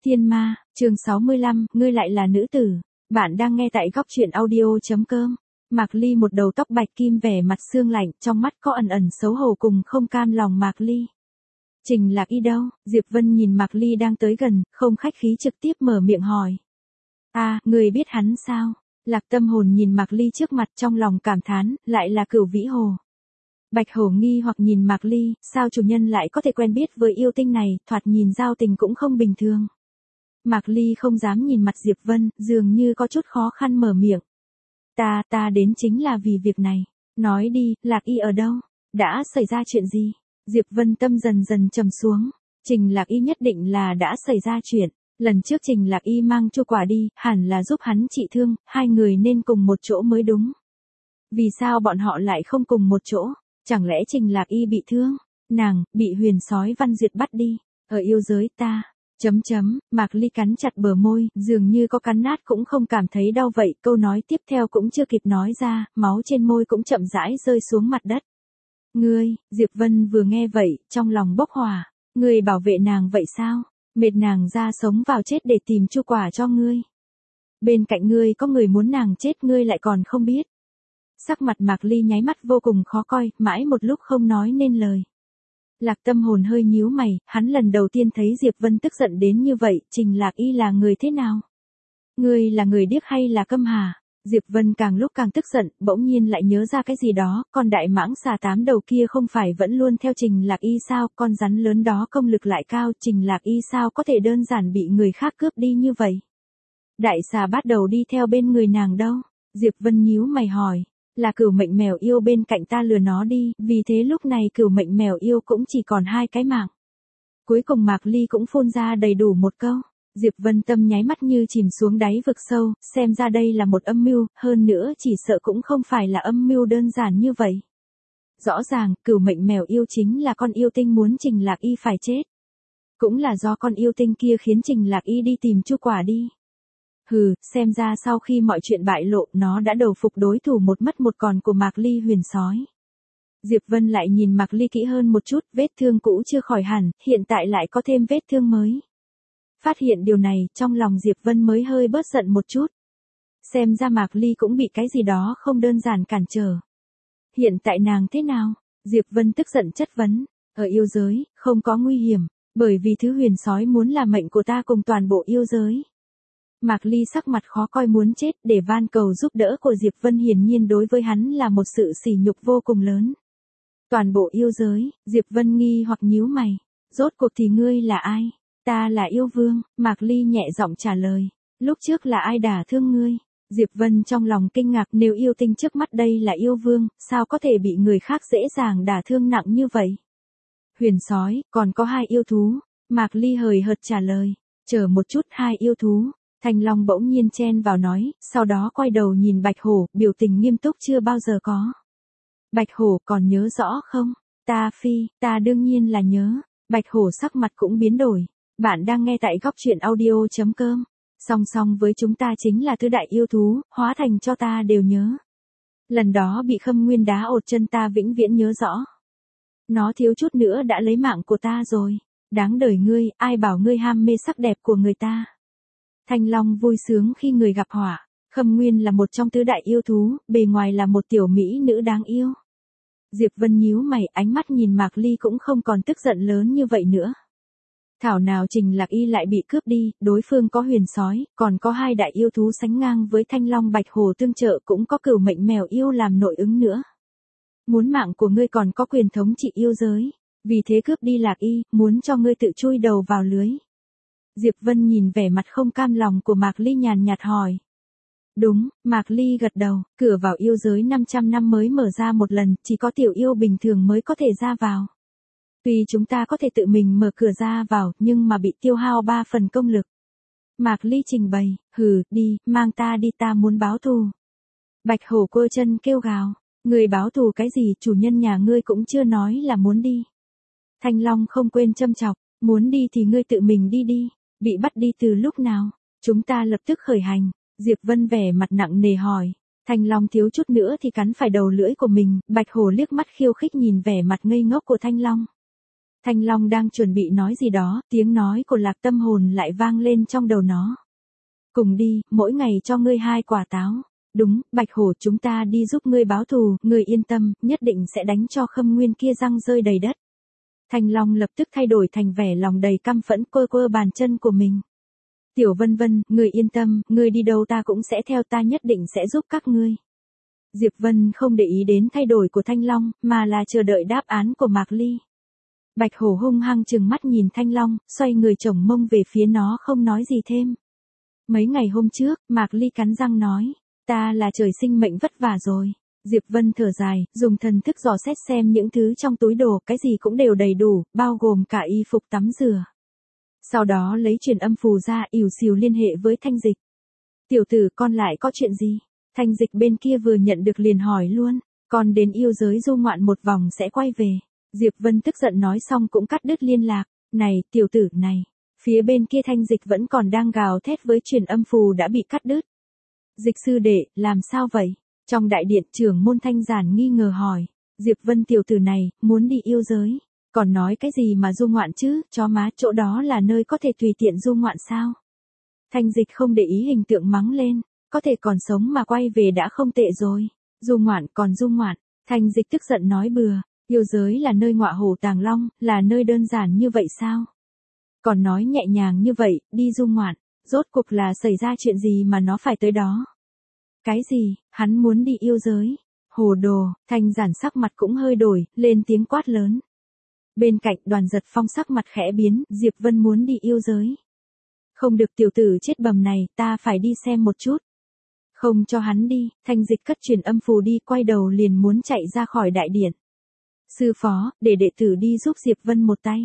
Thiên ma, chương 65, ngươi lại là nữ tử. Bạn đang nghe tại góc truyện audio.com. Mạc Ly một đầu tóc bạch kim, vẻ mặt sương lạnh, trong mắt có ẩn ẩn xấu hổ cùng không cam lòng. Mạc Ly. Trình Lạc Y đâu? Diệp Vân nhìn Mạc Ly đang tới gần, không khách khí trực tiếp mở miệng hỏi. Người biết hắn sao? Lạc Tâm Hồn nhìn Mạc Ly trước mặt, trong lòng cảm thán, lại là Cửu Vĩ Hồ. Bạch Hổ nghi hoặc nhìn Mạc Ly, sao chủ nhân lại có thể quen biết với yêu tinh này, thoạt nhìn giao tình cũng không bình thường. Mạc Ly không dám nhìn mặt Diệp Vân, dường như có chút khó khăn mở miệng. Ta đến chính là vì việc này. Nói đi, Lạc Y ở đâu? Đã xảy ra chuyện gì? Diệp Vân tâm dần dần trầm xuống. Trình Lạc Y nhất định là đã xảy ra chuyện. Lần trước Trình Lạc Y mang Chu Quả đi, hẳn là giúp hắn trị thương, hai người nên cùng một chỗ mới đúng. Vì sao bọn họ lại không cùng một chỗ? Chẳng lẽ Trình Lạc Y bị thương? Nàng, bị huyền sói Văn Duyệt bắt đi. Ở yêu giới ta. Mạc Ly cắn chặt bờ môi, dường như có cắn nát cũng không cảm thấy đau vậy. Câu nói tiếp theo cũng chưa kịp nói ra, máu trên môi cũng chậm rãi rơi xuống mặt đất. Ngươi, Diệp Vân vừa nghe vậy, trong lòng bốc hỏa. Ngươi bảo vệ nàng vậy sao? Mệt nàng ra sống vào chết để tìm Chu Quả cho ngươi. Bên cạnh ngươi có người muốn nàng chết, ngươi lại còn không biết. Sắc mặt Mạc Ly nháy mắt vô cùng khó coi, mãi một lúc không nói nên lời. Lạc Tâm Hồn hơi nhíu mày, hắn lần đầu tiên thấy Diệp Vân tức giận đến như vậy. Trình Lạc Y là người thế nào? Ngươi là người điếc hay là câm hả? Diệp Vân càng lúc càng tức giận, bỗng nhiên lại nhớ ra cái gì đó, con đại mãng xà 8 đầu kia không phải vẫn luôn theo Trình Lạc Y sao, con rắn lớn đó công lực lại cao, Trình Lạc Y sao có thể đơn giản bị người khác cướp đi như vậy? Đại xà bắt đầu đi theo bên người nàng đâu? Diệp Vân nhíu mày hỏi. Là Cửu Mệnh Mèo Yêu bên cạnh ta lừa nó đi, vì thế lúc này Cửu Mệnh Mèo Yêu cũng chỉ còn 2 cái mạng. Cuối cùng Mạc Ly cũng phun ra đầy đủ một câu. Diệp Vân tâm nháy mắt như chìm xuống đáy vực sâu, xem ra đây là một âm mưu, hơn nữa chỉ sợ cũng không phải là âm mưu đơn giản như vậy. Rõ ràng, Cửu Mệnh Mèo Yêu chính là con yêu tinh muốn Trình Lạc Y phải chết. Cũng là do con yêu tinh kia khiến Trình Lạc Y đi tìm Chu Quả đi. Xem ra sau khi mọi chuyện bại lộ, nó đã đầu phục đối thủ một mất một còn của Mạc Ly huyền sói. Diệp Vân lại nhìn Mạc Ly kỹ hơn một chút, vết thương cũ chưa khỏi hẳn, hiện tại lại có thêm vết thương mới. Phát hiện điều này, trong lòng Diệp Vân mới hơi bớt giận một chút. Xem ra Mạc Ly cũng bị cái gì đó không đơn giản cản trở. Hiện tại nàng thế nào? Diệp Vân tức giận chất vấn. Ở yêu giới, không có nguy hiểm, bởi vì thứ huyền sói muốn là mệnh của ta cùng toàn bộ yêu giới. Mạc Ly sắc mặt khó coi muốn chết, để van cầu giúp đỡ của Diệp Vân hiển nhiên đối với hắn là một sự sỉ nhục vô cùng lớn. Toàn bộ yêu giới, Diệp Vân nghi hoặc nhíu mày. Rốt cuộc thì ngươi là ai? Ta là yêu vương, Mạc Ly nhẹ giọng trả lời. Lúc trước là ai đả thương ngươi? Diệp Vân trong lòng kinh ngạc, nếu yêu tinh trước mắt đây là yêu vương, sao có thể bị người khác dễ dàng đả thương nặng như vậy? Huyền sói, còn có 2 yêu thú. Mạc Ly hời hợt trả lời. Chờ một chút, 2 yêu thú. Thanh Long bỗng nhiên chen vào nói, sau đó quay đầu nhìn Bạch Hổ, biểu tình nghiêm túc chưa bao giờ có. Bạch Hổ còn nhớ rõ không? Ta đương nhiên là nhớ. Bạch Hổ sắc mặt cũng biến đổi. Bạn đang nghe tại góc truyện audio.com. Song song với chúng ta chính là thứ đại yêu thú, hóa thành cho ta đều nhớ. Lần đó bị Khâm Nguyên đá ột chân ta vĩnh viễn nhớ rõ. Nó thiếu chút nữa đã lấy mạng của ta rồi. Đáng đời ngươi, ai bảo ngươi ham mê sắc đẹp của người ta. Thanh Long vui sướng khi người gặp họa. Khâm Nguyên là một trong tứ đại yêu thú, bề ngoài là một tiểu mỹ nữ đáng yêu. Diệp Vân nhíu mày, ánh mắt nhìn Mạc Ly cũng không còn tức giận lớn như vậy nữa. Thảo nào Trình Lạc Y lại bị cướp đi, đối phương có huyền sói, còn có 2 đại yêu thú sánh ngang với Thanh Long Bạch Hổ tương trợ, cũng có Cửu Mệnh Mèo Yêu làm nội ứng nữa. Muốn mạng của ngươi còn có quyền thống trị yêu giới, vì thế cướp đi Lạc Y, muốn cho ngươi tự chui đầu vào lưới. Diệp Vân nhìn vẻ mặt không cam lòng của Mạc Ly nhàn nhạt hỏi. Đúng, Mạc Ly gật đầu, cửa vào yêu giới 500 năm mới mở ra một lần, chỉ có tiểu yêu bình thường mới có thể ra vào. Tuy chúng ta có thể tự mình mở cửa ra vào, nhưng mà bị tiêu hao 3 phần công lực. Mạc Ly trình bày, đi, mang ta đi, ta muốn báo thù. Bạch Hổ quơ chân kêu gào, người báo thù cái gì, chủ nhân nhà ngươi cũng chưa nói là muốn đi. Thanh Long không quên châm chọc, muốn đi thì ngươi tự mình đi đi. Bị bắt đi từ lúc nào? Chúng ta lập tức khởi hành. Diệp Vân vẻ mặt nặng nề hỏi. Thanh Long thiếu chút nữa thì cắn phải đầu lưỡi của mình. Bạch Hổ liếc mắt khiêu khích nhìn vẻ mặt ngây ngốc của Thanh Long. Thanh Long đang chuẩn bị nói gì đó, tiếng nói của Lạc Tâm Hồn lại vang lên trong đầu nó. Cùng đi, mỗi ngày cho ngươi 2 quả táo. Đúng, Bạch Hổ chúng ta đi giúp ngươi báo thù, ngươi yên tâm, nhất định sẽ đánh cho Khâm Nguyên kia răng rơi đầy đất. Thanh Long lập tức thay đổi thành vẻ lòng đầy căm phẫn quơ quơ bàn chân của mình. Tiểu Vân Vân, ngươi yên tâm, ngươi đi đâu ta cũng sẽ theo, ta nhất định sẽ giúp các ngươi. Diệp Vân không để ý đến thay đổi của Thanh Long, mà là chờ đợi đáp án của Mạc Ly. Bạch Hổ hung hăng trừng mắt nhìn Thanh Long, xoay người chổng mông về phía nó không nói gì thêm. Mấy ngày hôm trước, Mạc Ly cắn răng nói, ta là trời sinh mệnh vất vả rồi. Diệp Vân thở dài, dùng thần thức dò xét xem những thứ trong túi đồ, cái gì cũng đều đầy đủ, bao gồm cả y phục tắm rửa. Sau đó lấy truyền âm phù ra, ỉu xìu liên hệ với Thanh Dịch. Tiểu tử, con lại có chuyện gì? Thanh Dịch bên kia vừa nhận được liền hỏi luôn, con đến yêu giới du ngoạn một vòng sẽ quay về. Diệp Vân tức giận nói xong cũng cắt đứt liên lạc. Này, tiểu tử này. Phía bên kia Thanh Dịch vẫn còn đang gào thét với truyền âm phù đã bị cắt đứt. Dịch sư đệ, làm sao vậy? Trong đại điện trưởng môn Thanh Giản nghi ngờ hỏi. Diệp Vân tiểu tử này, muốn đi yêu giới. Còn nói cái gì mà du ngoạn chứ, chó má, chỗ đó là nơi có thể tùy tiện du ngoạn sao? Thanh Dịch không để ý hình tượng mắng lên. Có thể còn sống mà quay về đã không tệ rồi. Du ngoạn còn du ngoạn. Thanh Dịch tức giận nói bừa. Yêu giới là nơi ngọa hổ tàng long, là nơi đơn giản như vậy sao? Còn nói nhẹ nhàng như vậy, đi du ngoạn, rốt cuộc là xảy ra chuyện gì mà nó phải tới đó? Cái gì, hắn muốn đi yêu giới? Hồ đồ, Thanh Giản sắc mặt cũng hơi đổi, lên tiếng quát lớn. Bên cạnh Đoàn Giật Phong sắc mặt khẽ biến, Diệp Vân muốn đi yêu giới. Không được, tiểu tử chết bầm này, ta phải đi xem một chút. Không cho hắn đi, Thanh Dịch cất truyền âm phù đi, quay đầu liền muốn chạy ra khỏi đại điện. Sư phó, để đệ tử đi giúp Diệp Vân một tay.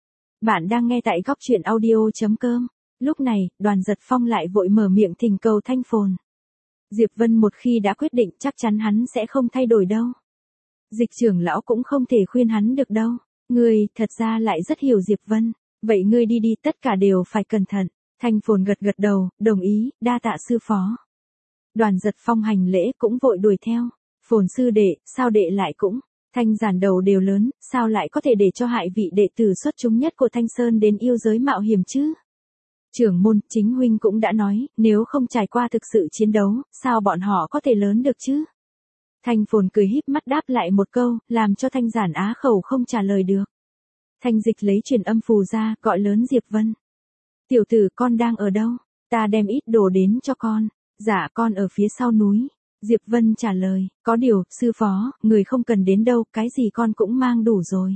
Bạn đang nghe tại góc truyện audio.com. Lúc này, Đoàn Giật Phong lại vội mở miệng thỉnh cầu Thanh Phồn. Diệp Vân một khi đã quyết định chắc chắn hắn sẽ không thay đổi đâu. Dịch trưởng lão cũng không thể khuyên hắn được đâu. Ngươi, thật ra lại rất hiểu Diệp Vân. Vậy ngươi đi đi, tất cả đều phải cẩn thận. Thanh Phồn gật gật đầu, đồng ý, đa tạ sư phó. Đoàn Giật Phong hành lễ cũng vội đuổi theo. Phồn sư đệ, sao đệ lại cũng... Thanh Giản đầu đều lớn, sao lại có thể để cho hại vị đệ tử xuất chúng nhất của Thanh Sơn đến yêu giới mạo hiểm chứ? Trưởng môn, chính huynh cũng đã nói, nếu không trải qua thực sự chiến đấu, sao bọn họ có thể lớn được chứ? Thanh Phồn cười híp mắt đáp lại một câu, làm cho Thanh Giản á khẩu không trả lời được. Thanh Dịch lấy truyền âm phù ra, gọi lớn Diệp Vân. Tiểu tử, con đang ở đâu? Ta đem ít đồ đến cho con. Dạ, con ở phía sau núi. Diệp Vân trả lời, có điều, sư phó, người không cần đến đâu, cái gì con cũng mang đủ rồi.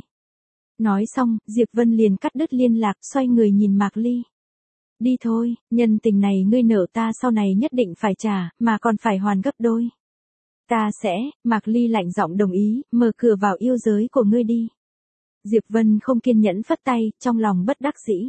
Nói xong, Diệp Vân liền cắt đứt liên lạc, xoay người nhìn Mạc Ly. Đi thôi, nhân tình này ngươi nợ ta sau này nhất định phải trả, mà còn phải hoàn gấp đôi. Ta sẽ, Mạc Ly lạnh giọng đồng ý, mở cửa vào yêu giới của ngươi đi. Diệp Vân không kiên nhẫn phất tay, trong lòng bất đắc dĩ.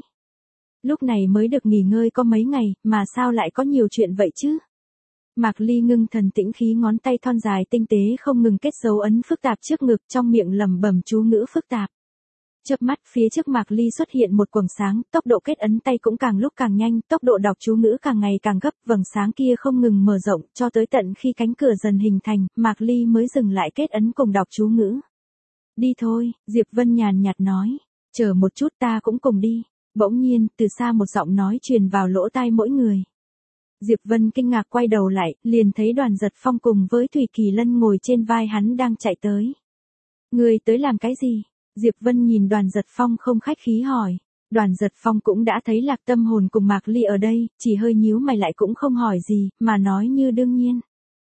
Lúc này mới được nghỉ ngơi có mấy ngày, mà sao lại có nhiều chuyện vậy chứ? Mạc Ly ngưng thần tĩnh khí, ngón tay thon dài tinh tế không ngừng kết dấu ấn phức tạp trước ngực, trong miệng lẩm bẩm chú ngữ phức tạp. Chớp mắt, phía trước Mạc Ly xuất hiện một quầng sáng, tốc độ kết ấn tay cũng càng lúc càng nhanh, tốc độ đọc chú ngữ càng ngày càng gấp, vầng sáng kia không ngừng mở rộng, cho tới tận khi cánh cửa dần hình thành, Mạc Ly mới dừng lại kết ấn cùng đọc chú ngữ. Đi thôi, Diệp Vân nhàn nhạt nói, chờ một chút, ta cũng cùng đi. Bỗng nhiên, từ xa một giọng nói truyền vào lỗ tai mỗi người. Diệp Vân kinh ngạc quay đầu lại, liền thấy Đoàn Giật Phong cùng với Thủy Kỳ Lân ngồi trên vai hắn đang chạy tới. Người tới làm cái gì? Diệp Vân nhìn Đoàn Giật Phong không khách khí hỏi. Đoàn Giật Phong cũng đã thấy Lạc Tâm Hồn cùng Mạc Ly ở đây, chỉ hơi nhíu mày lại cũng không hỏi gì, mà nói như đương nhiên.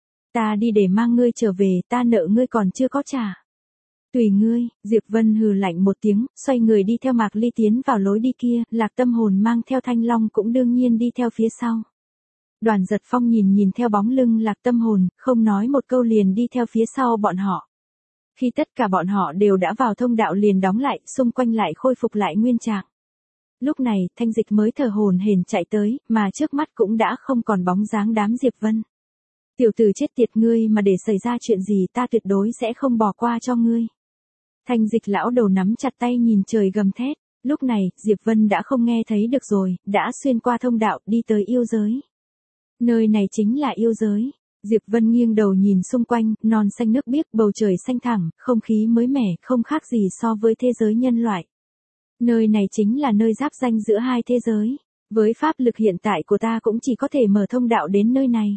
Ta đi để mang ngươi trở về, ta nợ ngươi còn chưa có trả. Tùy ngươi, Diệp Vân hừ lạnh một tiếng, xoay người đi theo Mạc Ly tiến vào lối đi kia, Lạc Tâm Hồn mang theo Thanh Long cũng đương nhiên đi theo phía sau. Đoàn Giật Phong nhìn theo bóng lưng Lạc Tâm Hồn, không nói một câu liền đi theo phía sau bọn họ. Khi tất cả bọn họ đều đã vào thông đạo liền đóng lại, xung quanh lại khôi phục lại nguyên trạng. Lúc này, Thanh Dịch mới thở hổn hển chạy tới, mà trước mắt cũng đã không còn bóng dáng đám Diệp Vân. Tiểu tử chết tiệt, ngươi mà để xảy ra chuyện gì ta tuyệt đối sẽ không bỏ qua cho ngươi. Thanh Dịch lão đầu nắm chặt tay nhìn trời gầm thét. Lúc này, Diệp Vân đã không nghe thấy được rồi, đã xuyên qua thông đạo đi tới yêu giới. Nơi này chính là yêu giới. Diệp Vân nghiêng đầu nhìn xung quanh, non xanh nước biếc, bầu trời xanh thẳm, không khí mới mẻ, không khác gì so với thế giới nhân loại. Nơi này chính là nơi giáp ranh giữa hai thế giới. Với pháp lực hiện tại của ta cũng chỉ có thể mở thông đạo đến nơi này.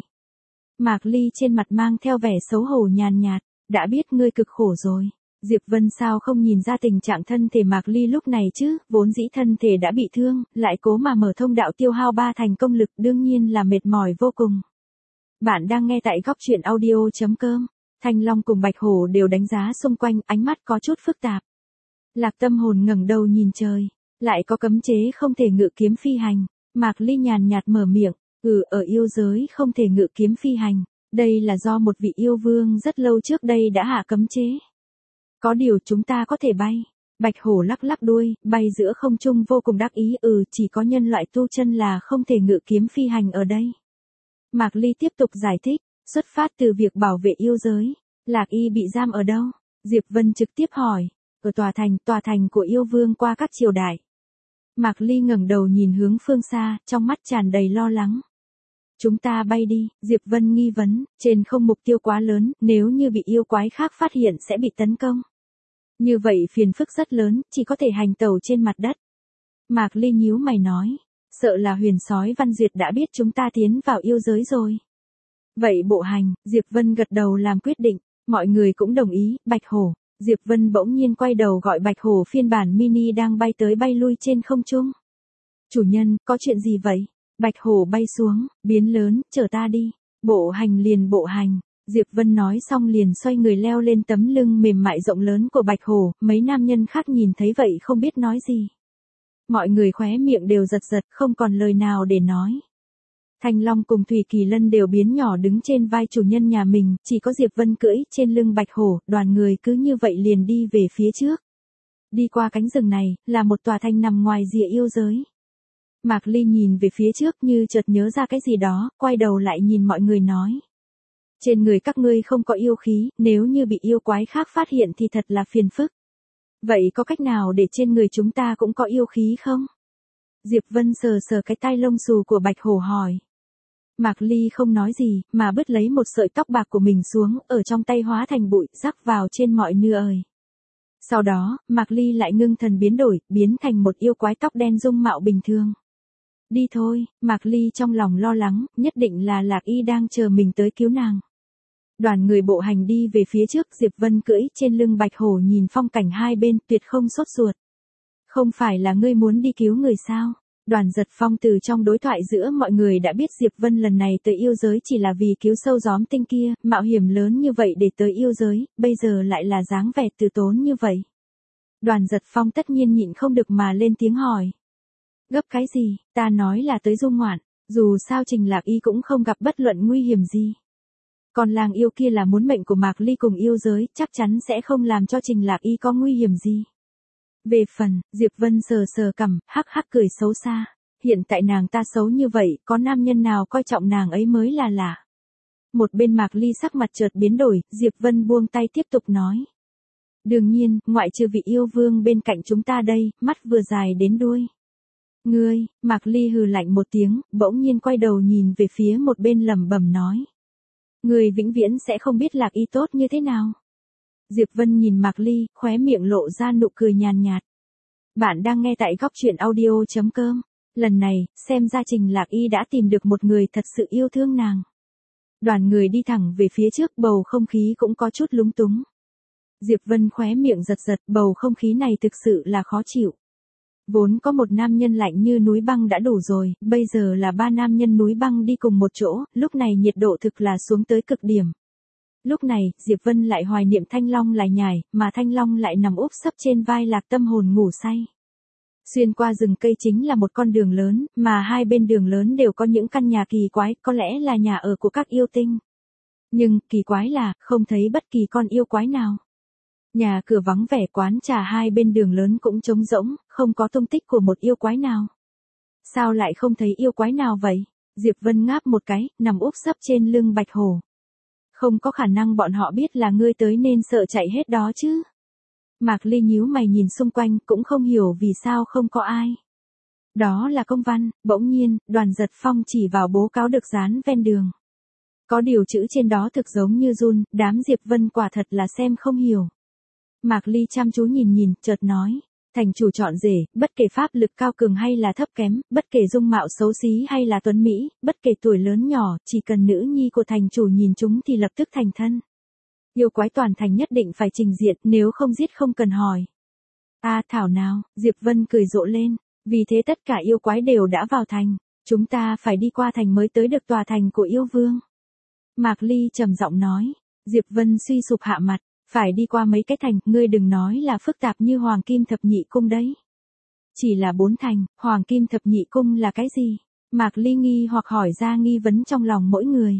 Mạc Ly trên mặt mang theo vẻ xấu hổ nhàn nhạt, đã biết ngươi cực khổ rồi. Diệp Vân sao không nhìn ra tình trạng thân thể Mạc Ly lúc này chứ, vốn dĩ thân thể đã bị thương, lại cố mà mở thông đạo tiêu hao 3 thành công lực đương nhiên là mệt mỏi vô cùng. Bạn đang nghe tại góc truyện audio.com. Thanh Long cùng Bạch Hổ đều đánh giá xung quanh, ánh mắt có chút phức tạp. Lạc Tâm Hồn ngẩng đầu nhìn trời, lại có cấm chế không thể ngự kiếm phi hành. Mạc Ly nhàn nhạt mở miệng, ở yêu giới không thể ngự kiếm phi hành, đây là do một vị yêu vương rất lâu trước đây đã hạ cấm chế. Có điều chúng ta có thể bay. Bạch Hổ lắc lắc đuôi, bay giữa không trung vô cùng đắc ý, chỉ có nhân loại tu chân là không thể ngự kiếm phi hành ở đây. Mạc Ly tiếp tục giải thích, xuất phát từ việc bảo vệ yêu giới, Lạc Y bị giam ở đâu? Diệp Vân trực tiếp hỏi, ở tòa thành của yêu vương qua các triều đại. Mạc Ly ngẩng đầu nhìn hướng phương xa, trong mắt tràn đầy lo lắng. Chúng ta bay đi, Diệp Vân nghi vấn, trên không mục tiêu quá lớn, nếu như bị yêu quái khác phát hiện sẽ bị tấn công. Như vậy phiền phức rất lớn, chỉ có thể hành tàu trên mặt đất. Mạc Ly nhíu mày nói, sợ là huyền sói Văn Duyệt đã biết chúng ta tiến vào yêu giới rồi. Vậy bộ hành, Diệp Vân gật đầu làm quyết định, mọi người cũng đồng ý, Bạch Hổ. Diệp Vân bỗng nhiên quay đầu gọi Bạch Hổ phiên bản mini đang bay tới bay lui trên không trung. Chủ nhân, có chuyện gì vậy? Bạch Hổ bay xuống, biến lớn, chở ta đi. Bộ hành liền bộ hành. Diệp Vân nói xong liền xoay người leo lên tấm lưng mềm mại rộng lớn của Bạch Hổ, mấy nam nhân khác nhìn thấy vậy không biết nói gì. Mọi người khóe miệng đều giật giật, không còn lời nào để nói. Thanh Long cùng Thủy Kỳ Lân đều biến nhỏ đứng trên vai chủ nhân nhà mình, chỉ có Diệp Vân cưỡi trên lưng Bạch Hổ, đoàn người cứ như vậy liền đi về phía trước. Đi qua cánh rừng này, là một tòa thành nằm ngoài rìa yêu giới. Mạc Ly nhìn về phía trước như chợt nhớ ra cái gì đó, quay đầu lại nhìn mọi người nói. Trên người các ngươi không có yêu khí, nếu như bị yêu quái khác phát hiện thì thật là phiền phức. Vậy có cách nào để trên người chúng ta cũng có yêu khí không? Diệp Vân sờ sờ cái tai lông xù của Bạch Hổ hỏi. Mạc Ly không nói gì, mà bứt lấy một sợi tóc bạc của mình xuống, ở trong tay hóa thành bụi, rắc vào trên mọi nơi. Sau đó, Mạc Ly lại ngưng thần biến đổi, biến thành một yêu quái tóc đen dung mạo bình thường. Đi thôi, Mạc Ly trong lòng lo lắng, nhất định là Lạc Y đang chờ mình tới cứu nàng. Đoàn người bộ hành đi về phía trước, Diệp Vân cưỡi trên lưng Bạch Hổ nhìn phong cảnh hai bên tuyệt không sốt ruột. Không phải là ngươi muốn đi cứu người sao? Đoàn Giật Phong từ trong đối thoại giữa mọi người đã biết Diệp Vân lần này tới yêu giới chỉ là vì cứu sâu gióm tinh kia, mạo hiểm lớn như vậy để tới yêu giới, bây giờ lại là dáng vẻ từ tốn như vậy. Đoàn Giật Phong tất nhiên nhịn không được mà lên tiếng hỏi. Gấp cái gì, ta nói là tới du ngoạn, dù sao Trình Lạc Y cũng không gặp bất luận nguy hiểm gì. Còn làng yêu kia là muốn mệnh của Mạc Ly cùng yêu giới, chắc chắn sẽ không làm cho Trình Lạc Y có nguy hiểm gì. Về phần, Diệp Vân sờ sờ cằm, hắc hắc cười xấu xa. Hiện tại nàng ta xấu như vậy, có nam nhân nào coi trọng nàng ấy mới là lạ. Một bên Mạc Ly sắc mặt chợt biến đổi, Diệp Vân buông tay tiếp tục nói. Đương nhiên, ngoại trừ vị yêu vương bên cạnh chúng ta đây, mắt vừa dài đến đuôi. Ngươi, Mạc Ly hừ lạnh một tiếng, bỗng nhiên quay đầu nhìn về phía một bên lẩm bẩm nói. Ngươi vĩnh viễn sẽ không biết Lạc Y tốt như thế nào. Diệp Vân nhìn Mạc Ly, khóe miệng lộ ra nụ cười nhàn nhạt. Bạn đang nghe tại góc truyện audio.com. Lần này, xem ra Trình Lạc Y đã tìm được một người thật sự yêu thương nàng. Đoàn người đi thẳng về phía trước, bầu không khí cũng có chút lúng túng. Diệp Vân khóe miệng giật giật, bầu không khí này thực sự là khó chịu. Vốn có một nam nhân lạnh như núi băng đã đủ rồi, bây giờ là 3 nam nhân núi băng đi cùng một chỗ, lúc này nhiệt độ thực là xuống tới cực điểm. Lúc này, Diệp Vân lại hoài niệm Thanh Long lại nhảy, mà Thanh Long lại nằm úp sấp trên vai Lạc Tâm Hồn ngủ say. Xuyên qua rừng cây chính là một con đường lớn, mà hai bên đường lớn đều có những căn nhà kỳ quái, có lẽ là nhà ở của các yêu tinh. Nhưng, kỳ quái là, không thấy bất kỳ con yêu quái nào. Nhà cửa vắng vẻ, quán trà hai bên đường lớn cũng trống rỗng, không có tung tích của một yêu quái nào. Sao lại không thấy yêu quái nào vậy? Diệp Vân ngáp một cái, nằm úp sấp trên lưng Bạch Hổ. Không có khả năng bọn họ biết là ngươi tới nên sợ chạy hết đó chứ. Mạc Ly nhíu mày nhìn xung quanh, cũng không hiểu vì sao không có ai. Đó là công văn, bỗng nhiên, Đoàn Giật Phong chỉ vào bố cáo được dán ven đường. Có điều chữ trên đó thực giống như run, đám Diệp Vân quả thật là xem không hiểu. Mạc Ly chăm chú nhìn, chợt nói. Thành chủ chọn rể, bất kể pháp lực cao cường hay là thấp kém, bất kể dung mạo xấu xí hay là tuấn mỹ, bất kể tuổi lớn nhỏ, chỉ cần nữ nhi của thành chủ nhìn chúng thì lập tức thành thân. Yêu quái toàn thành nhất định phải trình diện, nếu không giết không cần hỏi. Thảo nào, Diệp Vân cười rộ lên, vì thế tất cả yêu quái đều đã vào thành, chúng ta phải đi qua thành mới tới được tòa thành của yêu vương. Mạc Ly trầm giọng nói, Diệp Vân suy sụp hạ mặt, phải đi qua mấy cái thành, ngươi đừng nói là phức tạp như Hoàng Kim Thập Nhị Cung đấy. Chỉ là 4 thành, Hoàng Kim Thập Nhị Cung là cái gì? Mạc Ly nghi hoặc hỏi ra nghi vấn trong lòng mỗi người.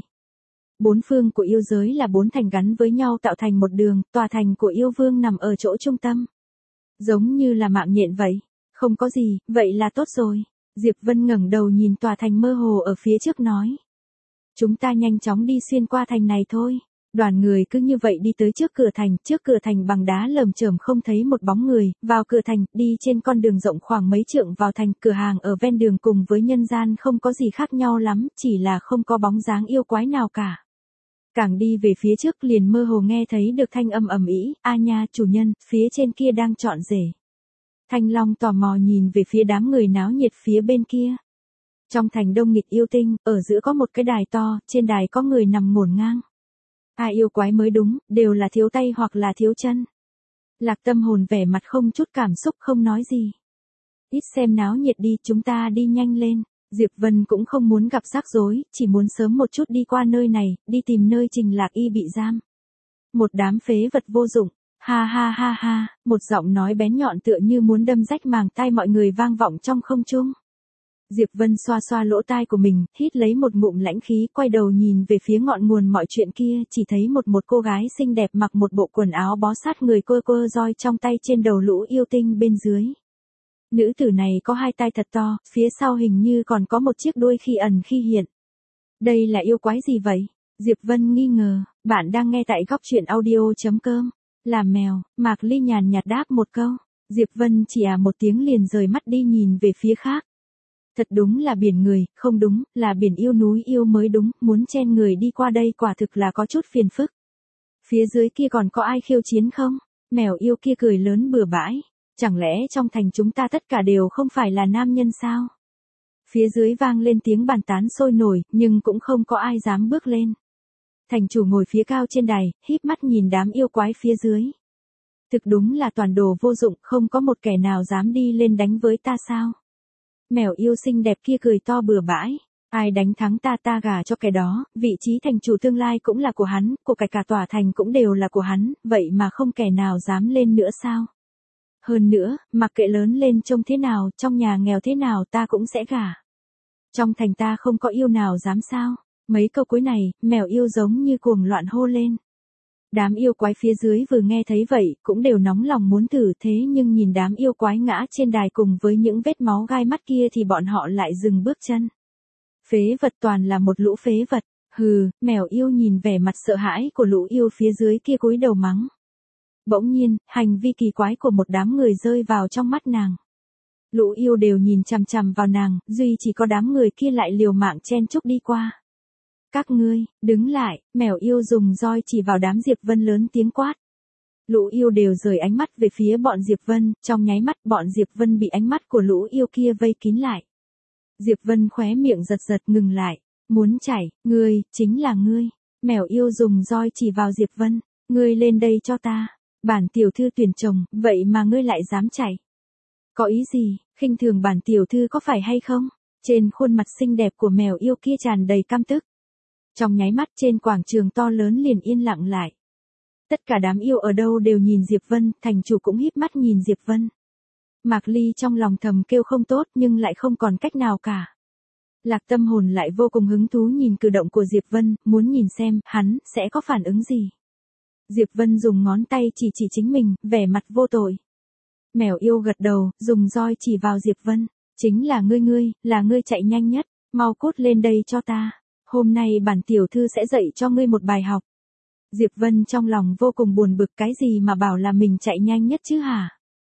4 phương của yêu giới là 4 thành gắn với nhau tạo thành một đường, tòa thành của yêu vương nằm ở chỗ trung tâm. Giống như là mạng nhện vậy. Không có gì, vậy là tốt rồi. Diệp Vân ngẩng đầu nhìn tòa thành mơ hồ ở phía trước nói. Chúng ta nhanh chóng đi xuyên qua thành này thôi. Đoàn người cứ như vậy đi tới trước cửa thành bằng đá lởm chởm không thấy một bóng người, vào cửa thành, đi trên con đường rộng khoảng mấy trượng vào thành, cửa hàng ở ven đường cùng với nhân gian không có gì khác nhau lắm, chỉ là không có bóng dáng yêu quái nào cả. Càng đi về phía trước liền mơ hồ nghe thấy được thanh âm ầm ĩ, a nha chủ nhân, phía trên kia đang chọn rể. Thanh Long tò mò nhìn về phía đám người náo nhiệt phía bên kia. Trong thành đông nghịt yêu tinh, ở giữa có một cái đài to, trên đài có người nằm ngổn ngang. Yêu quái mới đúng, đều là thiếu tay hoặc là thiếu chân. Lạc Tâm Hồn vẻ mặt không chút cảm xúc không nói gì. Ít xem náo nhiệt đi, chúng ta đi nhanh lên. Diệp Vân cũng không muốn gặp rắc rối, chỉ muốn sớm một chút đi qua nơi này, đi tìm nơi Trình Lạc Y bị giam. Một đám phế vật vô dụng, ha ha ha ha, một giọng nói bén nhọn tựa như muốn đâm rách màng tai mọi người vang vọng trong không trung. Diệp Vân xoa xoa lỗ tai của mình, hít lấy một ngụm lãnh khí, quay đầu nhìn về phía ngọn nguồn mọi chuyện kia, chỉ thấy một cô gái xinh đẹp mặc một bộ quần áo bó sát người cơ roi trong tay trên đầu lũ yêu tinh bên dưới. Nữ tử này có 2 tai thật to, phía sau hình như còn có một chiếc đuôi khi ẩn khi hiện. Đây là yêu quái gì vậy? Diệp Vân nghi ngờ, bạn đang nghe tại góc truyện audio.com. Làm mèo, Mạc Ly nhàn nhạt đáp một câu. Diệp Vân chỉ một tiếng liền rời mắt đi nhìn về phía khác. Thật đúng là biển người, không đúng, là biển yêu núi yêu mới đúng, muốn chen người đi qua đây quả thực là có chút phiền phức. Phía dưới kia còn có ai khiêu chiến không? Mèo yêu kia cười lớn bừa bãi. Chẳng lẽ trong thành chúng ta tất cả đều không phải là nam nhân sao? Phía dưới vang lên tiếng bàn tán sôi nổi, nhưng cũng không có ai dám bước lên. Thành chủ ngồi phía cao trên đài, híp mắt nhìn đám yêu quái phía dưới. Thực đúng là toàn đồ vô dụng, không có một kẻ nào dám đi lên đánh với ta sao? Mèo yêu xinh đẹp kia cười to bừa bãi. Ai đánh thắng ta ta gả cho kẻ đó, vị trí thành chủ tương lai cũng là của hắn, của cả tòa thành cũng đều là của hắn, vậy mà không kẻ nào dám lên nữa sao? Hơn nữa, mặc kệ lớn lên trông thế nào, trong nhà nghèo thế nào ta cũng sẽ gả. Trong thành ta không có yêu nào dám sao? Mấy câu cuối này, mèo yêu giống như cuồng loạn hô lên. Đám yêu quái phía dưới vừa nghe thấy vậy, cũng đều nóng lòng muốn thử thế nhưng nhìn đám yêu quái ngã trên đài cùng với những vết máu gai mắt kia thì bọn họ lại dừng bước chân. Phế vật toàn là một lũ phế vật, hừ, mèo yêu nhìn vẻ mặt sợ hãi của lũ yêu phía dưới kia cúi đầu mắng. Bỗng nhiên, hành vi kỳ quái của một đám người rơi vào trong mắt nàng. Lũ yêu đều nhìn chằm chằm vào nàng, duy chỉ có đám người kia lại liều mạng chen chúc đi qua. Các ngươi, đứng lại, mèo yêu dùng roi chỉ vào đám Diệp Vân lớn tiếng quát. Lũ yêu đều rời ánh mắt về phía bọn Diệp Vân, trong nháy mắt bọn Diệp Vân bị ánh mắt của lũ yêu kia vây kín lại. Diệp Vân khóe miệng giật giật ngừng lại, muốn chảy, ngươi, chính là ngươi. Mèo yêu dùng roi chỉ vào Diệp Vân, ngươi lên đây cho ta. Bản tiểu thư tuyển chồng, vậy mà ngươi lại dám chạy. Có ý gì, khinh thường bản tiểu thư có phải hay không? Trên khuôn mặt xinh đẹp của mèo yêu kia tràn đầy căm tức. Trong nháy mắt trên quảng trường to lớn liền yên lặng lại. Tất cả đám yêu ở đâu đều nhìn Diệp Vân, thành chủ cũng híp mắt nhìn Diệp Vân. Mạc Ly trong lòng thầm kêu không tốt nhưng lại không còn cách nào cả. Lạc Tâm Hồn lại vô cùng hứng thú nhìn cử động của Diệp Vân, muốn nhìn xem hắn sẽ có phản ứng gì. Diệp Vân dùng ngón tay chỉ chính mình, vẻ mặt vô tội. Mèo yêu gật đầu, dùng roi chỉ vào Diệp Vân. Chính là ngươi, là ngươi chạy nhanh nhất, mau cút lên đây cho ta. Hôm nay bản tiểu thư sẽ dạy cho ngươi một bài học. Diệp Vân trong lòng vô cùng buồn bực cái gì mà bảo là mình chạy nhanh nhất chứ hả?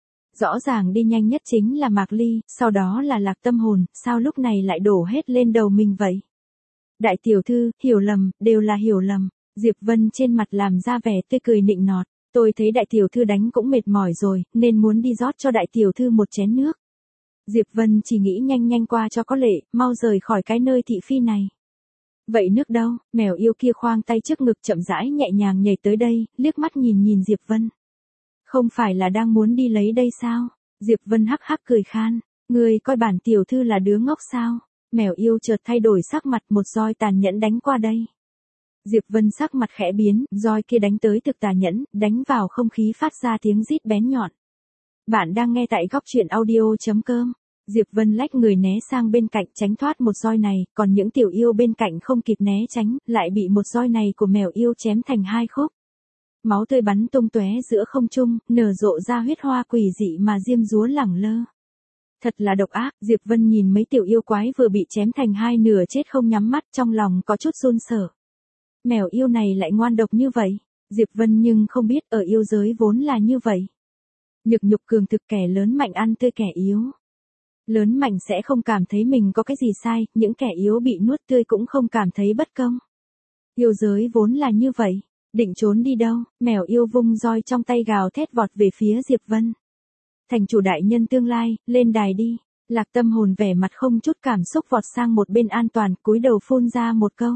Rõ ràng đi nhanh nhất chính là Mạc Ly, sau đó là Lạc Tâm Hồn, sao lúc này lại đổ hết lên đầu mình vậy? Đại tiểu thư, hiểu lầm, đều là hiểu lầm. Diệp Vân trên mặt làm ra vẻ tươi cười nịnh nọt. Tôi thấy đại tiểu thư đánh cũng mệt mỏi rồi, nên muốn đi rót cho đại tiểu thư một chén nước. Diệp Vân chỉ nghĩ nhanh nhanh qua cho có lệ, mau rời khỏi cái nơi thị phi này. Vậy nước đâu? Mèo yêu kia khoang tay trước ngực chậm rãi nhẹ nhàng nhảy tới đây, liếc mắt nhìn nhìn Diệp Vân. Không phải là đang muốn đi lấy đây sao? Diệp Vân hắc hắc cười khan. Ngươi coi bản tiểu thư là đứa ngốc sao? Mèo yêu chợt thay đổi sắc mặt, một roi tàn nhẫn đánh qua đây. Diệp Vân sắc mặt khẽ biến, roi kia đánh tới thực tàn nhẫn, đánh vào không khí phát ra tiếng rít bén nhọn. Bạn đang nghe tại góc truyện audio.com. Diệp Vân lách người né sang bên cạnh tránh thoát một roi này, còn những tiểu yêu bên cạnh không kịp né tránh, lại bị một roi này của mèo yêu chém thành hai khúc. Máu tươi bắn tung tóe giữa không trung, nở rộ ra huyết hoa quỷ dị mà diêm dúa lẳng lơ. Thật là độc ác, Diệp Vân nhìn mấy tiểu yêu quái vừa bị chém thành hai nửa chết không nhắm mắt, trong lòng có chút run sợ. Mèo yêu này lại ngoan độc như vậy. Diệp Vân nhưng không biết ở yêu giới vốn là như vậy. Nhược nhục cường thực, kẻ lớn mạnh ăn tươi kẻ yếu. Lớn mạnh sẽ không cảm thấy mình có cái gì sai, những kẻ yếu bị nuốt tươi cũng không cảm thấy bất công. Yêu giới vốn là như vậy. Định trốn đi đâu? Mèo yêu vung roi trong tay gào thét vọt về phía Diệp Vân. Thành chủ đại nhân tương lai, lên đài đi. Lạc Tâm Hồn vẻ mặt không chút cảm xúc vọt sang một bên an toàn, cúi đầu phun ra một câu.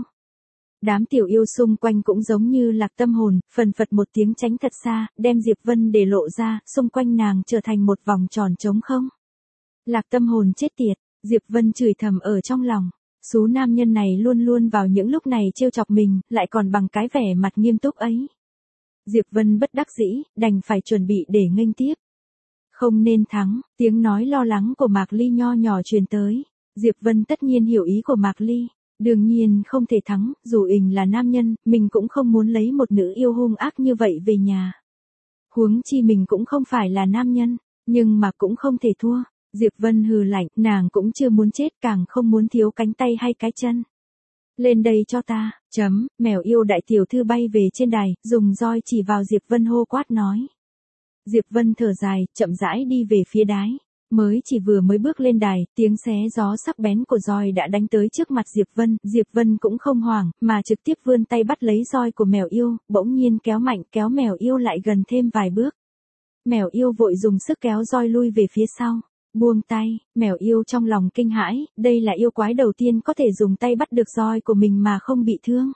Đám tiểu yêu xung quanh cũng giống như Lạc Tâm Hồn, phần phật một tiếng tránh thật xa, đem Diệp Vân để lộ ra, xung quanh nàng trở thành một vòng tròn trống không. Lạc Tâm Hồn chết tiệt, Diệp Vân chửi thầm ở trong lòng. Số nam nhân này luôn luôn vào những lúc này trêu chọc mình, lại còn bằng cái vẻ mặt nghiêm túc ấy. Diệp Vân bất đắc dĩ, đành phải chuẩn bị để nghênh tiếp. Không nên thắng, tiếng nói lo lắng của Mạc Ly nho nhỏ truyền tới. Diệp Vân tất nhiên hiểu ý của Mạc Ly. Đương nhiên không thể thắng, dù ình là nam nhân, mình cũng không muốn lấy một nữ yêu hung ác như vậy về nhà. Huống chi mình cũng không phải là nam nhân, nhưng mà cũng không thể thua. Diệp Vân hừ lạnh, nàng cũng chưa muốn chết, càng không muốn thiếu cánh tay hay cái chân. Lên đây cho ta, mèo yêu đại tiểu thư bay về trên đài, dùng roi chỉ vào Diệp Vân hô quát nói. Diệp Vân thở dài, chậm rãi đi về phía đái. Chỉ vừa mới bước lên đài, tiếng xé gió sắc bén của roi đã đánh tới trước mặt Diệp Vân cũng không hoảng, mà trực tiếp vươn tay bắt lấy roi của mèo yêu, bỗng nhiên kéo mạnh, kéo mèo yêu lại gần thêm vài bước. Mèo yêu vội dùng sức kéo roi lui về phía sau. Buông tay, mèo yêu trong lòng kinh hãi, đây là yêu quái đầu tiên có thể dùng tay bắt được roi của mình mà không bị thương.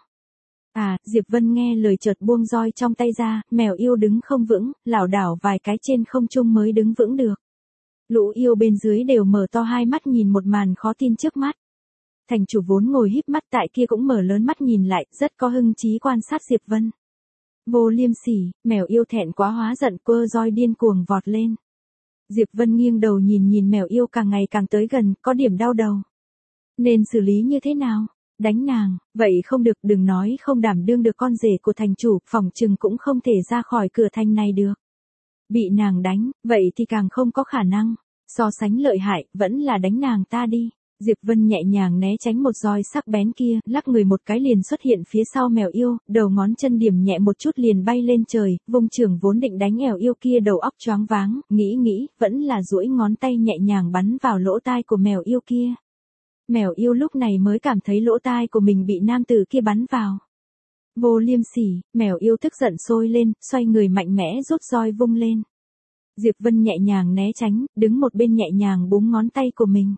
Diệp Vân nghe lời chợt buông roi trong tay ra, mèo yêu đứng không vững, lảo đảo vài cái trên không trung mới đứng vững được. Lũ yêu bên dưới đều mở to hai mắt nhìn một màn khó tin trước mắt. Thành chủ vốn ngồi híp mắt tại kia cũng mở lớn mắt nhìn lại, rất có hưng trí quan sát Diệp Vân. Vô liêm sỉ, mèo yêu thẹn quá hóa giận, quơ roi điên cuồng vọt lên. Diệp Vân nghiêng đầu nhìn mèo yêu càng ngày càng tới gần, có điểm đau đầu. Nên xử lý như thế nào? Đánh nàng, vậy không được, đừng nói không đảm đương được con rể của thành chủ, phòng trừng cũng không thể ra khỏi cửa thành này được. Bị nàng đánh, vậy thì càng không có khả năng. So sánh lợi hại, vẫn là đánh nàng ta đi. Diệp Vân nhẹ nhàng né tránh một roi sắc bén kia, lắc người một cái liền xuất hiện phía sau mèo yêu, đầu ngón chân điểm nhẹ một chút liền bay lên trời, vung trường vốn định đánh mèo yêu kia đầu óc choáng váng, nghĩ, vẫn là duỗi ngón tay nhẹ nhàng bắn vào lỗ tai của mèo yêu kia. Mèo yêu lúc này mới cảm thấy lỗ tai của mình bị nam tử kia bắn vào. Vô liêm sỉ, mèo yêu tức giận sôi lên, xoay người mạnh mẽ rút roi vung lên. Diệp Vân nhẹ nhàng né tránh, đứng một bên nhẹ nhàng búng ngón tay của mình.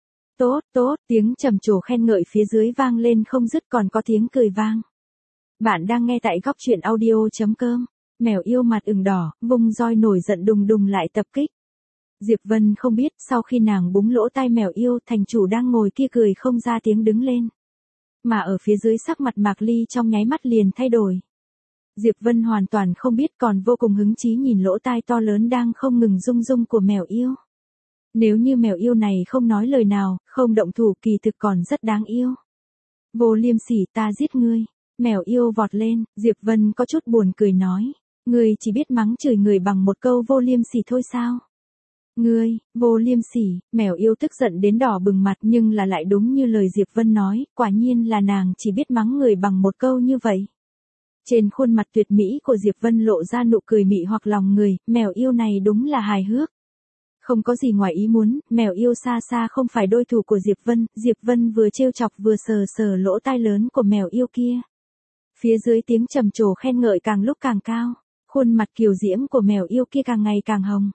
Tốt, tiếng trầm trồ khen ngợi phía dưới vang lên không dứt, còn có tiếng cười vang. Bạn đang nghe tại góc truyện audio.com. Mèo yêu mặt ửng đỏ, vung roi nổi giận đùng đùng lại tập kích. Diệp Vân không biết, sau khi nàng búng lỗ tai mèo yêu, thành chủ đang ngồi kia cười không ra tiếng đứng lên. Mà ở phía dưới sắc mặt Mạc Ly trong nháy mắt liền thay đổi. Diệp Vân hoàn toàn không biết, còn vô cùng hứng chí nhìn lỗ tai to lớn đang không ngừng rung rung của mèo yêu. Nếu như mèo yêu này không nói lời nào, không động thủ, kỳ thực còn rất đáng yêu. Vô liêm sỉ, ta giết ngươi. Mèo yêu vọt lên, Diệp Vân có chút buồn cười nói. Ngươi chỉ biết mắng chửi người bằng một câu vô liêm sỉ thôi sao? Ngươi, vô liêm sỉ, mèo yêu tức giận đến đỏ bừng mặt, nhưng là lại đúng như lời Diệp Vân nói, quả nhiên là nàng chỉ biết mắng người bằng một câu như vậy. Trên khuôn mặt tuyệt mỹ của Diệp Vân lộ ra nụ cười mị hoặc lòng người, mèo yêu này đúng là hài hước. Không có gì ngoài ý muốn, mèo yêu xa xa không phải đối thủ của Diệp Vân vừa trêu chọc vừa sờ lỗ tai lớn của mèo yêu kia. Phía dưới tiếng trầm trồ khen ngợi càng lúc càng cao. Khuôn mặt kiều diễm của mèo yêu kia càng ngày càng hồng.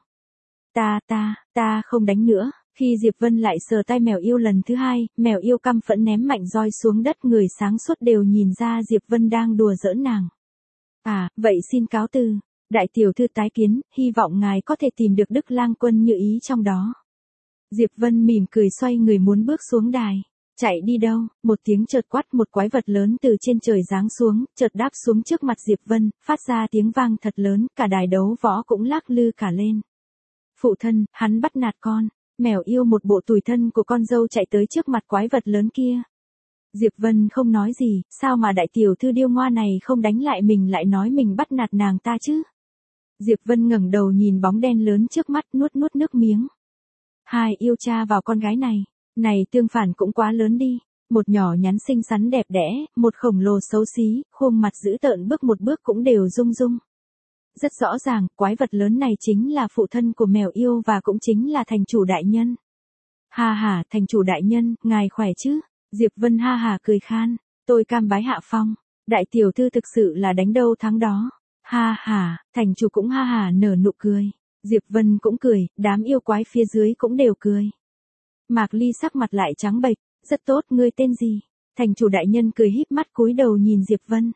Ta không đánh nữa. Khi Diệp Vân lại sờ tay mèo yêu lần thứ hai, mèo yêu căm phẫn ném mạnh roi xuống đất, người sáng suốt đều nhìn ra Diệp Vân đang đùa giỡn nàng. À, vậy xin cáo từ. Đại tiểu thư tái kiến, hy vọng ngài có thể tìm được Đức Lang Quân như ý trong đó. Diệp Vân mỉm cười xoay người muốn bước xuống đài. Chạy đi đâu? Một tiếng chợt quát, một quái vật lớn từ trên trời giáng xuống, chợt đáp xuống trước mặt Diệp Vân, phát ra tiếng vang thật lớn, cả đài đấu võ cũng lắc lư cả lên. Phụ thân, hắn bắt nạt con. Mèo yêu một bộ tủi thân của con dâu chạy tới trước mặt quái vật lớn kia. Diệp Vân không nói gì, sao mà đại tiểu thư điêu ngoa này không đánh lại mình lại nói mình bắt nạt nàng ta chứ? Diệp Vân ngẩng đầu nhìn bóng đen lớn trước mắt, nuốt nước miếng. Hai yêu cha vào con gái này tương phản cũng quá lớn đi. Một nhỏ nhắn xinh xắn đẹp đẽ, một khổng lồ xấu xí, khuôn mặt dữ tợn bước một bước cũng đều rung rung. Rất rõ ràng, quái vật lớn này chính là phụ thân của mèo yêu và cũng chính là thành chủ đại nhân. Ha ha, thành chủ đại nhân, ngài khỏe chứ? Diệp Vân ha ha cười khan, tôi cam bái hạ phong. Đại tiểu thư thực sự là đánh đâu thắng đó. Ha ha, thành chủ cũng ha ha nở nụ cười. Diệp Vân cũng cười, đám yêu quái phía dưới cũng đều cười. Mạc Ly sắc mặt lại trắng bệch, rất tốt, ngươi tên gì? Thành chủ đại nhân cười híp mắt cúi đầu nhìn Diệp Vân.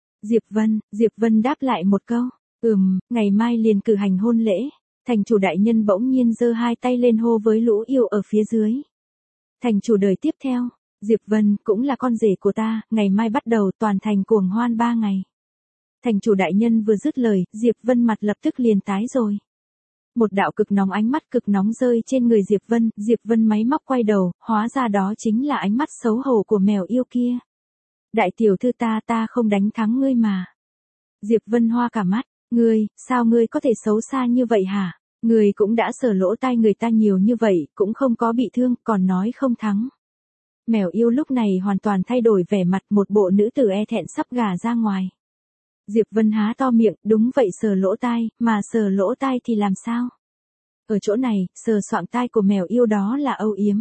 Diệp Vân đáp lại một câu, ngày mai liền cử hành hôn lễ. Thành chủ đại nhân bỗng nhiên giơ hai tay lên hô với lũ yêu ở phía dưới. Thành chủ đời tiếp theo, Diệp Vân cũng là con rể của ta, ngày mai bắt đầu toàn thành cuồng hoan 3 ngày. Thành chủ đại nhân vừa dứt lời, Diệp Vân mặt lập tức liền tái rồi. Một đạo cực nóng, ánh mắt cực nóng rơi trên người Diệp Vân máy móc quay đầu, hóa ra đó chính là ánh mắt xấu hổ của mèo yêu kia. Đại tiểu thư ta không đánh thắng ngươi mà. Diệp Vân hoa cả mắt, sao ngươi có thể xấu xa như vậy hả? Ngươi cũng đã sờ lỗ tai người ta nhiều như vậy, cũng không có bị thương, còn nói không thắng. Mèo yêu lúc này hoàn toàn thay đổi vẻ mặt, một bộ nữ tử e thẹn sắp gả ra ngoài. Diệp Vân há to miệng, đúng vậy, sờ lỗ tai, mà sờ lỗ tai thì làm sao? Ở chỗ này, sờ soạng tai của mèo yêu đó là âu yếm.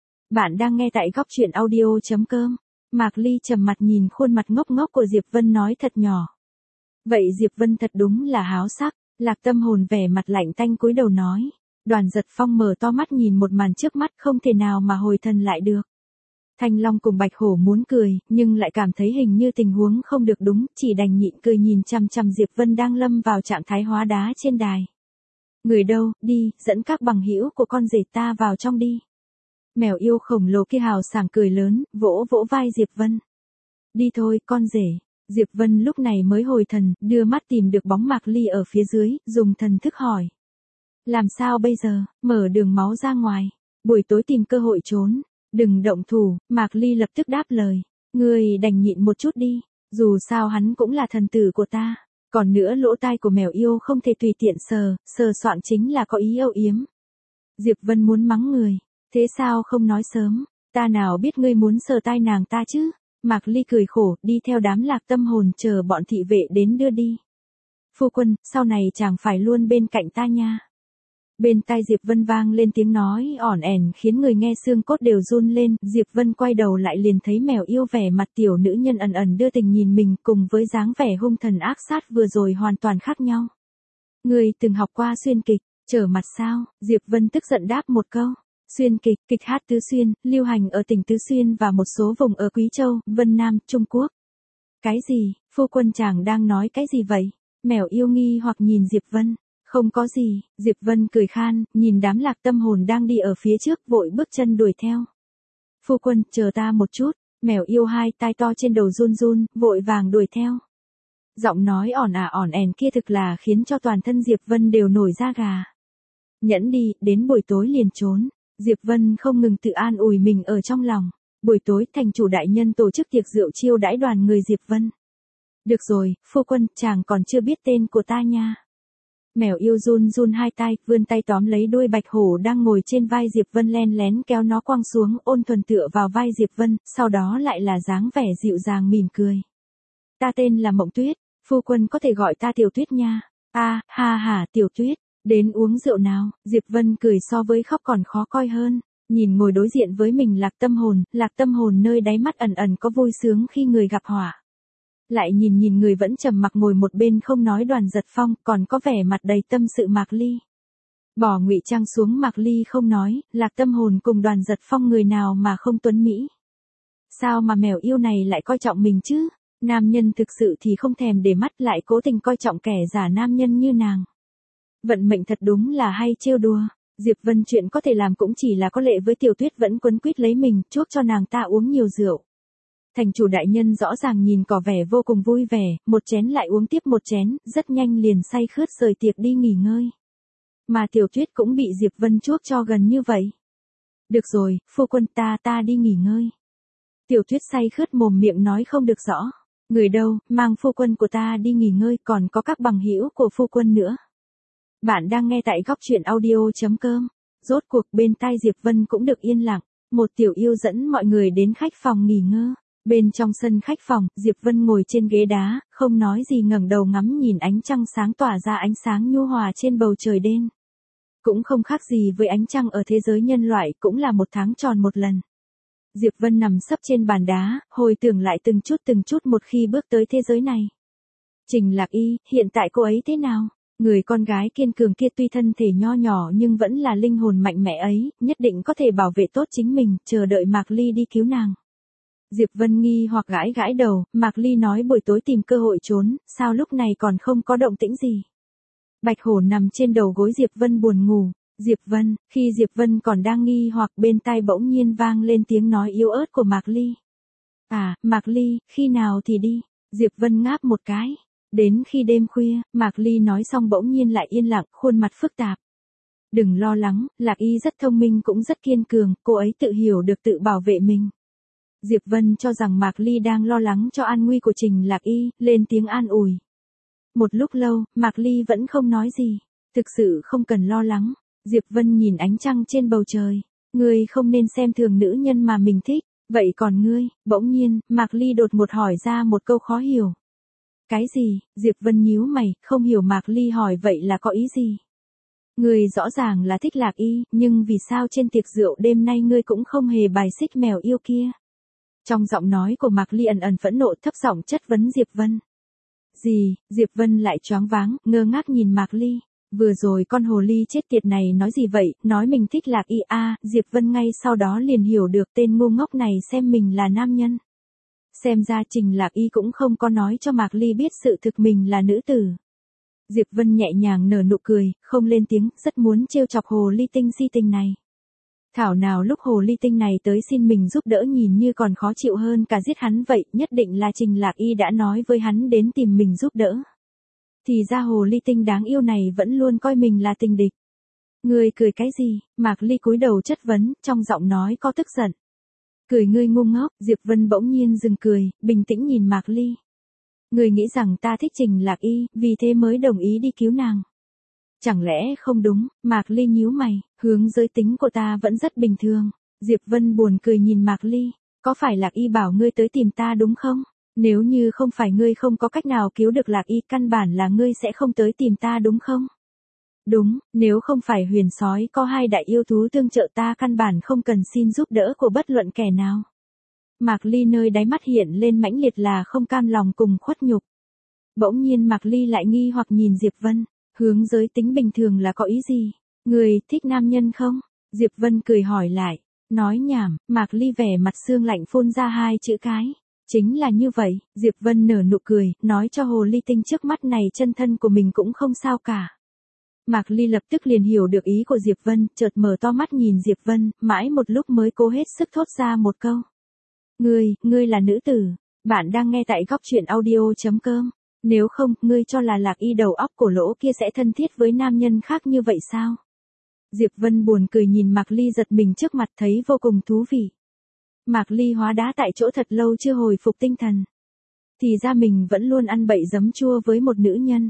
Bạn đang nghe tại góc truyện audio.com. Mạc Ly trầm mặt nhìn khuôn mặt ngốc ngốc của Diệp Vân nói thật nhỏ. Vậy Diệp Vân thật đúng là háo sắc. Lạc Tâm Hồn vẻ mặt lạnh tanh cúi đầu nói. Đoàn Giật Phong mở to mắt nhìn một màn trước mắt, không thể nào mà hồi thần lại được. Thanh Long cùng Bạch Hổ muốn cười, nhưng lại cảm thấy hình như tình huống không được đúng, chỉ đành nhịn cười nhìn chằm chằm Diệp Vân đang lâm vào trạng thái hóa đá trên đài. Người đâu, đi, dẫn các bằng hữu của con rể ta vào trong đi. Mèo yêu khổng lồ kia hào sảng cười lớn, vỗ vỗ vai Diệp Vân. Đi thôi, con rể. Diệp Vân lúc này mới hồi thần, đưa mắt tìm được bóng Mạc Ly ở phía dưới, dùng thần thức hỏi. Làm sao bây giờ, mở đường máu ra ngoài, buổi tối tìm cơ hội trốn. Đừng động thủ, Mạc Ly lập tức đáp lời. Ngươi đành nhịn một chút đi, dù sao hắn cũng là thần tử của ta. Còn nữa, lỗ tai của mèo yêu không thể tùy tiện sờ soạng chính là có ý âu yếm. Diệp Vân muốn mắng người, thế sao không nói sớm, ta nào biết ngươi muốn sờ tai nàng ta chứ. Mạc Ly cười khổ, đi theo đám Lạc Tâm Hồn chờ bọn thị vệ đến đưa đi. Phu quân, sau này chàng phải luôn bên cạnh ta nha. Bên tai Diệp Vân vang lên tiếng nói ỏn ẻn khiến người nghe xương cốt đều run lên, Diệp Vân quay đầu lại liền thấy mèo yêu vẻ mặt tiểu nữ nhân ẩn ẩn đưa tình nhìn mình, cùng với dáng vẻ hung thần ác sát vừa rồi hoàn toàn khác nhau. Ngươi từng học qua xuyên kịch, trở mặt sao? Diệp Vân tức giận đáp một câu. Xuyên kịch, kịch hát Tứ Xuyên, lưu hành ở tỉnh Tứ Xuyên và một số vùng ở Quý Châu, Vân Nam, Trung Quốc. Cái gì, phu quân chàng đang nói cái gì vậy? Mèo yêu nghi hoặc nhìn Diệp Vân. Không có gì, Diệp Vân cười khan, nhìn đám Lạc Tâm Hồn đang đi ở phía trước, vội bước chân đuổi theo. Phu quân, chờ ta một chút. Mèo yêu hai tai to trên đầu run run, vội vàng đuổi theo. Giọng nói ỏn ẻn kia thực là khiến cho toàn thân Diệp Vân đều nổi da gà. Nhẫn đi, đến buổi tối liền trốn. Diệp Vân không ngừng tự an ủi mình ở trong lòng. Buổi tối, thành chủ đại nhân tổ chức tiệc rượu chiêu đãi đoàn người Diệp Vân. Được rồi, phu quân, chàng còn chưa biết tên của ta nha. Mèo yêu run run hai tay, vươn tay tóm lấy đuôi Bạch Hổ đang ngồi trên vai Diệp Vân, len lén kéo nó quăng xuống, ôn thuần tựa vào vai Diệp Vân, sau đó lại là dáng vẻ dịu dàng mỉm cười. Ta tên là Mộng Tuyết, phu quân có thể gọi ta Tiểu Tuyết nha. Ha ha, Tiểu Tuyết, đến uống rượu nào. Diệp Vân cười so với khóc còn khó coi hơn, nhìn ngồi đối diện với mình Lạc Tâm Hồn nơi đáy mắt ẩn ẩn có vui sướng khi người gặp họa. Lại nhìn nhìn người vẫn trầm mặc ngồi một bên không nói Đoàn Giật Phong, còn có vẻ mặt đầy tâm sự Mạc Ly. Bỏ ngụy trang xuống, Mạc Ly không nói, Lạc Tâm Hồn cùng Đoàn Giật Phong người nào mà không tuấn mỹ. Sao mà mèo yêu này lại coi trọng mình chứ? Nam nhân thực sự thì không thèm để mắt, lại cố tình coi trọng kẻ giả nam nhân như nàng. Vận mệnh thật đúng là hay trêu đùa. Diệp Vân chuyện có thể làm cũng chỉ là có lệ với Tiểu Tuyết vẫn quấn quýt lấy mình, chuốc cho nàng ta uống nhiều rượu. Thành chủ đại nhân rõ ràng nhìn có vẻ vô cùng vui vẻ, một chén lại uống tiếp một chén, rất nhanh liền say khướt rời tiệc đi nghỉ ngơi. Mà Tiểu Tuyết cũng bị Diệp Vân chuốc cho gần như vậy. Được rồi, phu quân ta đi nghỉ ngơi. Tiểu Tuyết say khướt mồm miệng nói không được rõ. Người đâu, mang phu quân của ta đi nghỉ ngơi, còn có các bằng hữu của phu quân nữa. Bạn đang nghe tại góc truyện audio.com. Rốt cuộc bên tai Diệp Vân cũng được yên lặng. Một tiểu yêu dẫn mọi người đến khách phòng nghỉ ngơi. Bên trong sân khách phòng, Diệp Vân ngồi trên ghế đá, không nói gì ngẩng đầu ngắm nhìn ánh trăng sáng tỏa ra ánh sáng nhu hòa trên bầu trời đêm. Cũng không khác gì với ánh trăng ở thế giới nhân loại, cũng là một tháng tròn một lần. Diệp Vân nằm sấp trên bàn đá, hồi tưởng lại từng chút một khi bước tới thế giới này. Trình Lạc Y, hiện tại cô ấy thế nào? Người con gái kiên cường kia tuy thân thể nho nhỏ nhưng vẫn là linh hồn mạnh mẽ ấy, nhất định có thể bảo vệ tốt chính mình, chờ đợi Mạc Ly đi cứu nàng. Diệp Vân nghi hoặc gãi gãi đầu, Mạc Ly nói buổi tối tìm cơ hội trốn, sao lúc này còn không có động tĩnh gì. Bạch Hổ nằm trên đầu gối Diệp Vân buồn ngủ. Diệp Vân, khi Diệp Vân còn đang nghi hoặc bên tai bỗng nhiên vang lên tiếng nói yếu ớt của Mạc Ly. À, Mạc Ly, khi nào thì đi? Diệp Vân ngáp một cái. Đến khi đêm khuya, Mạc Ly nói xong bỗng nhiên lại yên lặng, khuôn mặt phức tạp. Đừng lo lắng, Lạc Y rất thông minh cũng rất kiên cường, cô ấy tự hiểu được tự bảo vệ mình. Diệp Vân cho rằng Mạc Ly đang lo lắng cho an nguy của Trình Lạc Y, lên tiếng an ủi. Một lúc lâu, Mạc Ly vẫn không nói gì. Thực sự không cần lo lắng. Diệp Vân nhìn ánh trăng trên bầu trời. Ngươi không nên xem thường nữ nhân mà mình thích. Vậy còn ngươi? Bỗng nhiên, Mạc Ly đột ngột hỏi ra một câu khó hiểu. Cái gì? Diệp Vân nhíu mày, không hiểu Mạc Ly hỏi vậy là có ý gì? Ngươi rõ ràng là thích Lạc Y, nhưng vì sao trên tiệc rượu đêm nay ngươi cũng không hề bài xích mèo yêu kia? Trong giọng nói của Mạc Ly ẩn ẩn phẫn nộ, thấp giọng chất vấn Diệp Vân. Gì? Diệp Vân lại choáng váng, ngơ ngác nhìn Mạc Ly. Vừa rồi con hồ ly chết tiệt này nói gì vậy, nói mình thích Lạc Y a, Diệp Vân ngay sau đó liền hiểu được tên ngu ngốc này xem mình là nam nhân. Xem ra Trình Lạc Y cũng không có nói cho Mạc Ly biết sự thực mình là nữ tử. Diệp Vân nhẹ nhàng nở nụ cười, không lên tiếng, rất muốn trêu chọc hồ ly tinh si tình này. Thảo nào lúc hồ ly tinh này tới xin mình giúp đỡ nhìn như còn khó chịu hơn cả giết hắn vậy, nhất định là Trình Lạc Y đã nói với hắn đến tìm mình giúp đỡ. Thì ra hồ ly tinh đáng yêu này vẫn luôn coi mình là tình địch. Ngươi cười cái gì? Mạc Ly cúi đầu chất vấn, trong giọng nói có tức giận. Cười ngươi ngu ngốc, Diệp Vân bỗng nhiên dừng cười, bình tĩnh nhìn Mạc Ly. Ngươi nghĩ rằng ta thích Trình Lạc Y, vì thế mới đồng ý đi cứu nàng. Chẳng lẽ không đúng? Mạc Ly nhíu mày, hướng giới tính của ta vẫn rất bình thường. Diệp Vân buồn cười nhìn Mạc Ly, có phải Lạc Y bảo ngươi tới tìm ta đúng không? Nếu như không phải ngươi không có cách nào cứu được Lạc Y, căn bản là ngươi sẽ không tới tìm ta đúng không? Đúng, nếu không phải huyền sói có hai đại yêu thú tương trợ ta căn bản không cần xin giúp đỡ của bất luận kẻ nào. Mạc Ly nơi đáy mắt hiện lên mãnh liệt là không cam lòng cùng khuất nhục. Bỗng nhiên Mạc Ly lại nghi hoặc nhìn Diệp Vân, hướng giới tính bình thường là có ý gì? Người thích nam nhân không? Diệp Vân cười hỏi lại, nói nhảm, Mạc Ly vẻ mặt sương lạnh phun ra hai chữ cái. Chính là như vậy, Diệp Vân nở nụ cười, nói cho hồ ly tinh trước mắt này chân thân của mình cũng không sao cả. Mạc Ly lập tức liền hiểu được ý của Diệp Vân, chợt mở to mắt nhìn Diệp Vân, mãi một lúc mới cố hết sức thốt ra một câu. Ngươi là nữ tử, bạn đang nghe tại góc truyện audio.com. Nếu không, ngươi cho là Lạc Y đầu óc cổ lỗ kia sẽ thân thiết với nam nhân khác như vậy sao? Diệp Vân buồn cười nhìn Mạc Ly giật mình trước mặt thấy vô cùng thú vị. Mạc Ly hóa đá tại chỗ thật lâu chưa hồi phục tinh thần. Thì ra mình vẫn luôn ăn bậy giấm chua với một nữ nhân.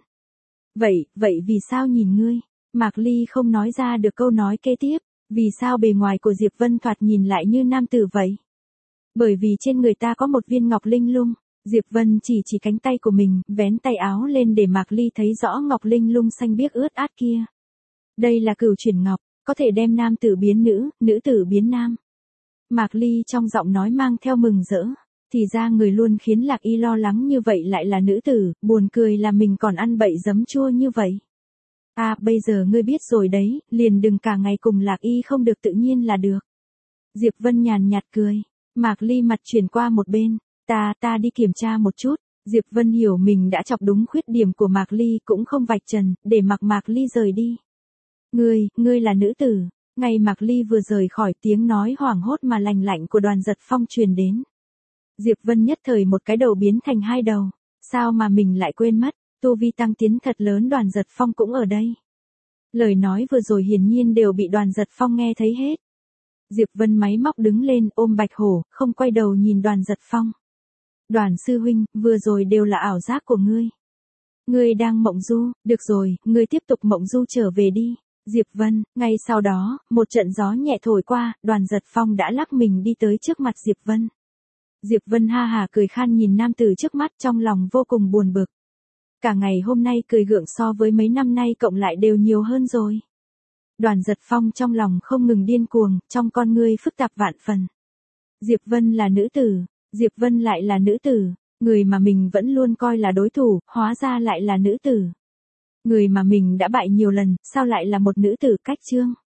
Vậy vì sao nhìn ngươi? Mạc Ly không nói ra được câu nói kế tiếp, vì sao bề ngoài của Diệp Vân thoạt nhìn lại như nam tử vậy? Bởi vì trên người ta có một viên ngọc linh lung. Diệp Vân chỉ cánh tay của mình, vén tay áo lên để Mạc Ly thấy rõ ngọc linh lung xanh biếc ướt át kia. Đây là cửu chuyển ngọc, có thể đem nam tử biến nữ, nữ tử biến nam. Mạc Ly trong giọng nói mang theo mừng rỡ. Thì ra người luôn khiến Lạc Y lo lắng như vậy lại là nữ tử, buồn cười là mình còn ăn bậy giấm chua như vậy. À, bây giờ ngươi biết rồi đấy, liền đừng cả ngày cùng Lạc Y không được tự nhiên là được. Diệp Vân nhàn nhạt cười, Mạc Ly mặt chuyển qua một bên, ta đi kiểm tra một chút. Diệp Vân hiểu mình đã chọc đúng khuyết điểm của Mạc Ly cũng không vạch trần, để mặc Mạc Ly rời đi. Ngươi là nữ tử. Ngày Mạc Ly vừa rời khỏi, tiếng nói hoảng hốt mà lành lạnh của Đoàn Giật Phong truyền đến. Diệp Vân nhất thời một cái đầu biến thành hai đầu. Sao mà mình lại quên mất, tu vi tăng tiến thật lớn, Đoàn Giật Phong cũng ở đây. Lời nói vừa rồi hiển nhiên đều bị Đoàn Giật Phong nghe thấy hết. Diệp Vân máy móc đứng lên ôm Bạch Hổ, không quay đầu nhìn Đoàn Giật Phong. Đoàn sư huynh, vừa rồi đều là ảo giác của ngươi. Ngươi đang mộng du, được rồi, ngươi tiếp tục mộng du trở về đi. Diệp Vân, ngay sau đó, một trận gió nhẹ thổi qua, Đoàn Giật Phong đã lắc mình đi tới trước mặt Diệp Vân. Diệp Vân ha hà cười khan nhìn nam tử trước mắt, trong lòng vô cùng buồn bực. Cả ngày hôm nay cười gượng so với mấy năm nay cộng lại đều nhiều hơn rồi. Đoàn Giật Phong trong lòng không ngừng điên cuồng, trong con ngươi phức tạp vạn phần. Diệp Vân là nữ tử, Diệp Vân lại là nữ tử, người mà mình vẫn luôn coi là đối thủ, hóa ra lại là nữ tử. Người mà mình đã bại nhiều lần, sao lại là một nữ tử cách chương.